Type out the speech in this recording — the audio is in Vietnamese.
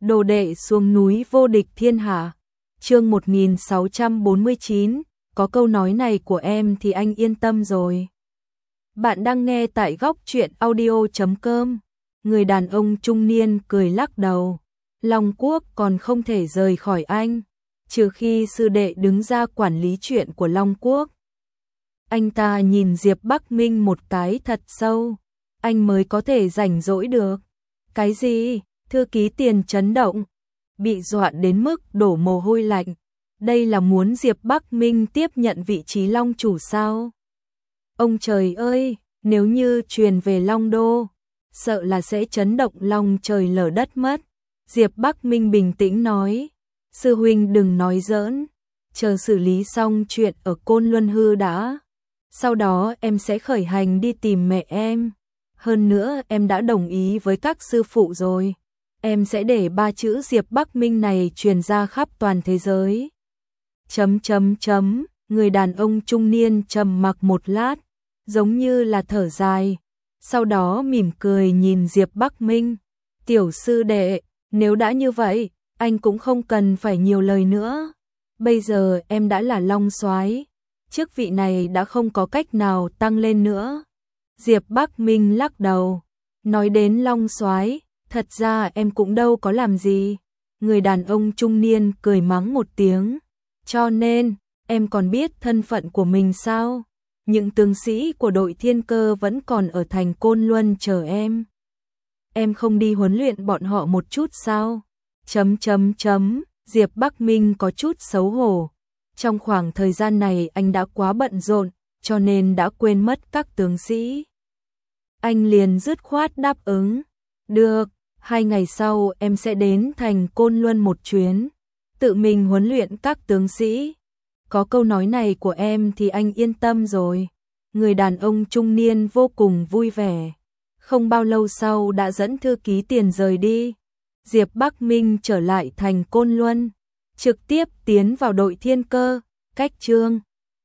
Đồ đệ xuống núi vô địch thiên hạ. Chương 1649, có câu nói này của em thì anh yên tâm rồi. Bạn đang nghe tại góc truyện audio.com. Người đàn ông trung niên cười lắc đầu. Long Quốc còn không thể rời khỏi anh, trừ khi sư đệ đứng ra quản lý chuyện của Long Quốc. Anh ta nhìn Diệp Bắc Minh một cái thật sâu, anh mới có thể rảnh rỗi được. Cái gì? Thư ký Tiền chấn động, bị dọa đến mức đổ mồ hôi lạnh. Đây là muốn Diệp Bắc Minh tiếp nhận vị trí Long chủ sao? Ông trời ơi, nếu như truyền về Long Đô, sợ là sẽ chấn động long trời lở đất mất. Diệp Bắc Minh bình tĩnh nói, sư huynh đừng nói giỡn, chờ xử lý xong chuyện ở Côn Luân Hư đã. Sau đó em sẽ khởi hành đi tìm mẹ em. Hơn nữa em đã đồng ý với các sư phụ rồi. Em sẽ để 3 chữ Diệp Bắc Minh này truyền ra khắp toàn thế giới. Người đàn ông trung niên trầm mặc một lát, giống như là thở dài. Sau đó mỉm cười nhìn Diệp Bắc Minh. Tiểu sư đệ, nếu đã như vậy, anh cũng không cần phải nhiều lời nữa. Bây giờ em đã là Long Soái, chức vị này đã không có cách nào tăng lên nữa. Diệp Bắc Minh lắc đầu, nói đến Long Soái, thật ra em cũng đâu có làm gì. Người đàn ông trung niên cười mắng một tiếng, cho nên, em còn biết thân phận của mình sao? Những tướng sĩ của đội Thiên Cơ vẫn còn ở thành Côn Luân chờ em. Em không đi huấn luyện bọn họ một chút sao? Diệp Bắc Minh có chút xấu hổ. Trong khoảng thời gian này anh đã quá bận rộn, cho nên đã quên mất các tướng sĩ. Anh liền dứt khoát đáp ứng. Được, 2 ngày sau em sẽ đến thành Côn Luân một chuyến, tự mình huấn luyện các tướng sĩ. Có câu nói này của em thì anh yên tâm rồi. Người đàn ông trung niên vô cùng vui vẻ. Không bao lâu sau đã dẫn thư ký Tiền rời đi. Diệp Bắc Minh trở lại thành Côn Luân, trực tiếp tiến vào đội Thiên Cơ. Cách chương